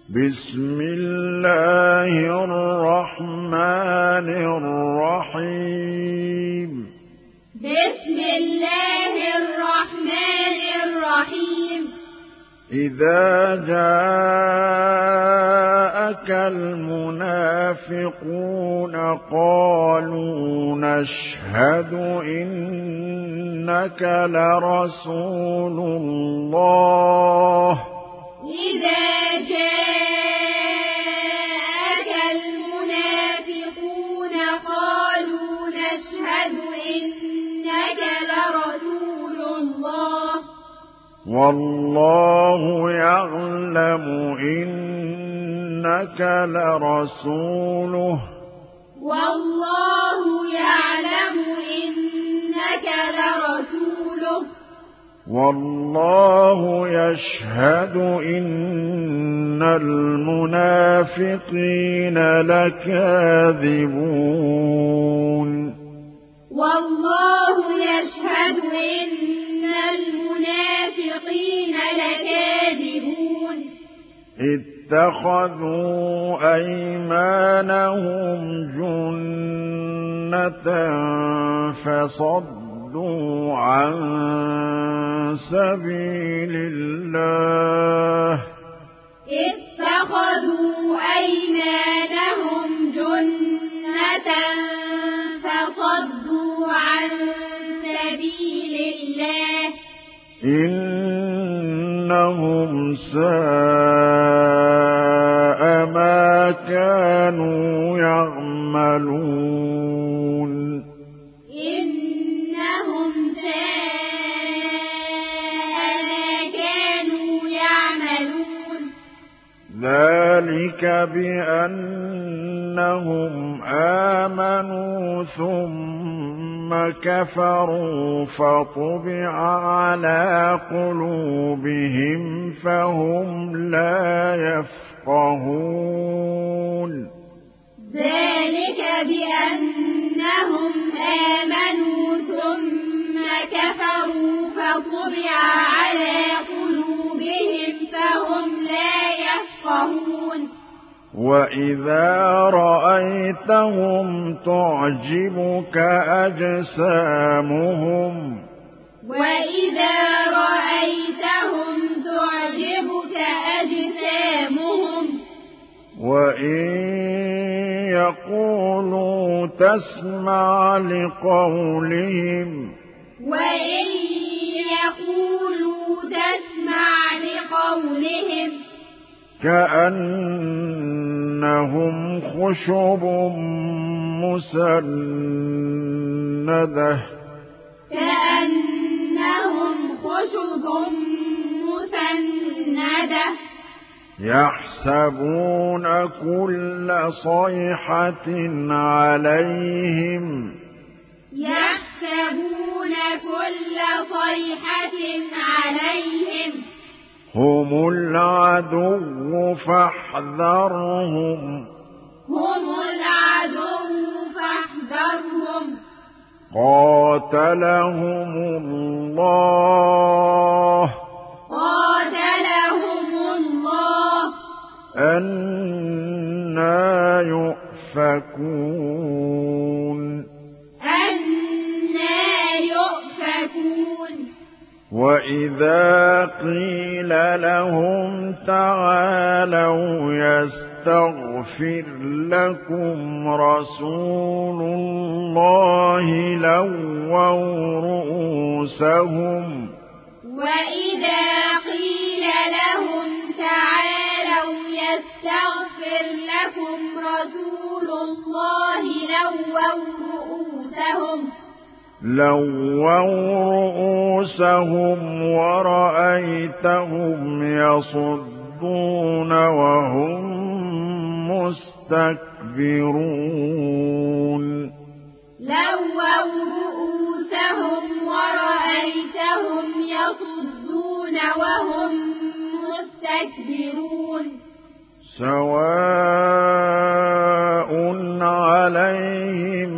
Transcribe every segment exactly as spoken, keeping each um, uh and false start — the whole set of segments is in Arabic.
بسم الله الرحمن الرحيم بسم الله الرحمن الرحيم إذا جاءك المنافقون قالوا نشهد إنك لرسول الله إذا جاءك المنافقون قالوا نشهد إنك لرسول الله والله يعلم إنك لرسوله والله يعلم إنك لرسوله والله يشهد إن المنافقين لكاذبون والله يشهد إن المنافقين لكاذبون اتخذوا أيمانهم جنة فصدوا عن سبيل الله اتخذوا أيمانهم جنة فصدوا عن سبيل الله إنهم ساء ما كانوا يعملون إنهم ساء ما كانوا يعملون ذلك بأنهم آمنوا ثم كفروا فطبع على قلوبهم فهم لا يفقهون ذلك بأنهم آمنوا ثم كفروا فطبع على قلوبهم فهم لا يفقهون وإذا رأيتهم تعجبك أجسامهم وإذا رأيتهم تعجبك أجسامهم وإن يقولوا تسمع لقولهم وإن يقولوا تسمع لقولهم كأنهم خشب مسندة كأنهم خشب مسندة يحسبون كل صيحة عليهم يحسبون كل صيحة عليهم هم العدو فاحذرهم هم العدو فاحذرهم قاتلهم الله قاتلهم الله أنى يؤفكون أنى يؤفكون وإذا قيل لهم تعالوا يستغفر لكم رسول الله لووا رؤوسهم وإذا قيل لهم تعالوا يستغفر لكم رسول الله لووا رؤوسهم لووا رؤوسهم ورأيتهم يصدون وهم مستكبرون لووا رؤوسهم ورأيتهم يصدون وهم مستكبرون سواء عليهم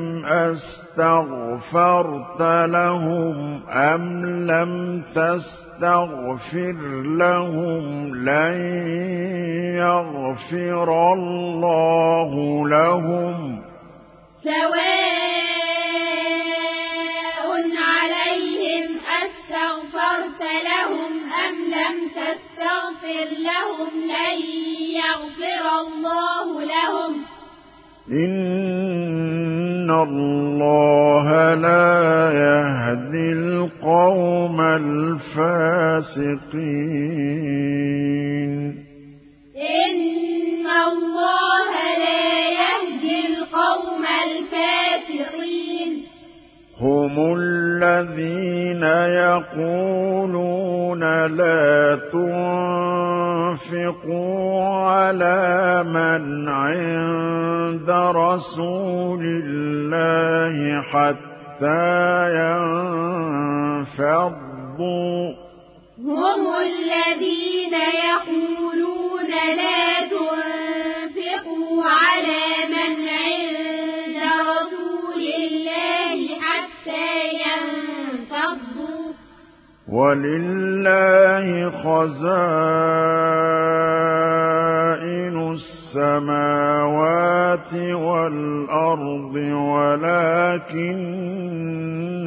أستغفرت لهم أم لم تستغفر لهم لن يغفر يغفر الله لهم سواء عليهم أستغفرت لهم أم لم تستغفر لهم لن يغفر الله لهم إن الله لا يهدي القوم الفاسقين إن الله لا يهدي القوم الفاسقين هم الذين يقولون لا تنفقوا على من عند رسول الله حتى ينفضوا هم الذين يقولون لا تنفقوا على من عند رسول الله حتى ينفضوا ولله خزائن السماوات والأرض ولكن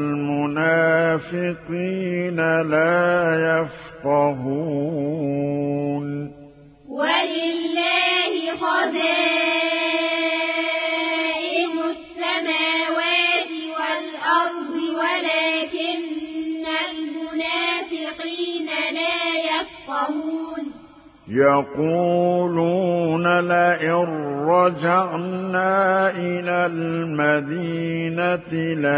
المنافقين لا يفقهون ولله خزائن السماوات والأرض ولكن المنافقين لا يفقهون يقولون لئن رجعنا إلى المدينة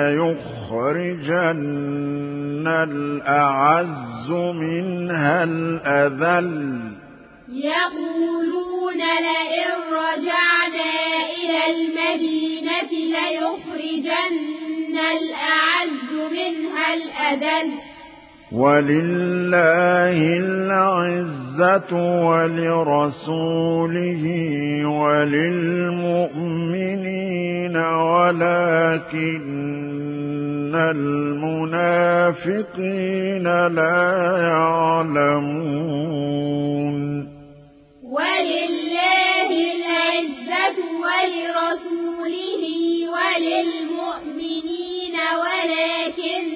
ليخرجن الأعز منها الأذل يقولون لئن رجعنا إلى المدينة ليخرجن الأعز منها الأذل ولله العزة ولرسوله وللمؤمنين ولكن المنافقين لا يعلمون ولله العزة ولرسوله وللمؤمنين ولكن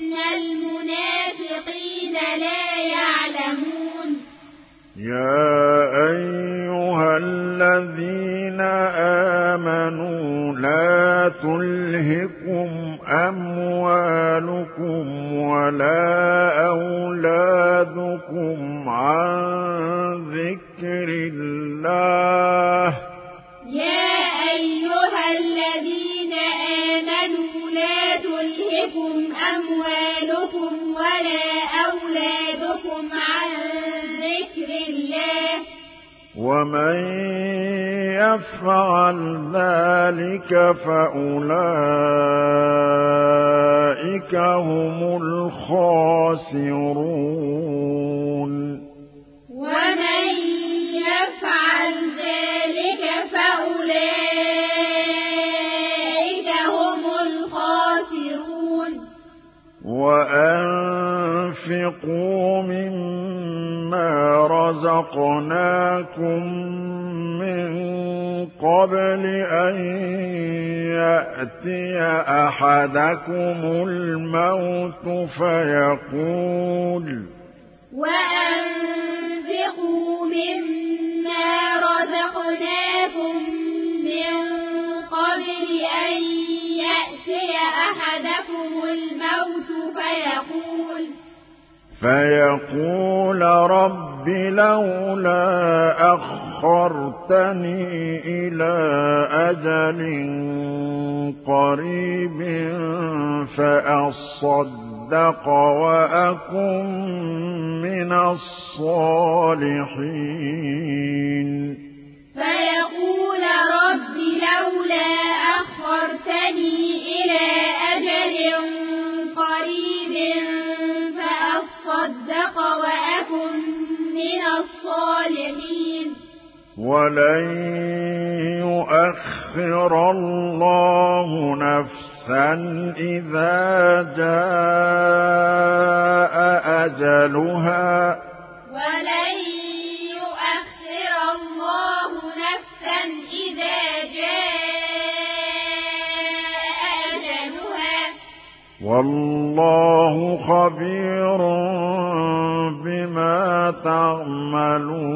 المنافقين لا يعلمون يا أيها الذين آمنوا لا تلهكم أموالكم ولا أولادكم عن ذكر الله يا أيها الذين آمنوا لا تلهكم أموالكم ولا أولادكم عن ذكر الله ومن يفعل ذلك فأولئك هم الخاسرون ومن يفعل ذلك فأولئك هم الخاسرون وأنفقوا مما رزقناكم من قبل أن يأتي أحدكم الموت فيقول وأنفقوا مما رزقناكم من قبل أن يأتي أحدكم الموت فيقول فيقول رب لولا أخرتني إلى أجل قريب فأصدق وأكن من الصالحين فيقول رب لولا أخرتني إلى أجل قريب فأصدق وأكن من الصالحين ولن يؤخر الله نفسا إذا جاء أجلها ولن يؤخر الله والله خبير بما تعملون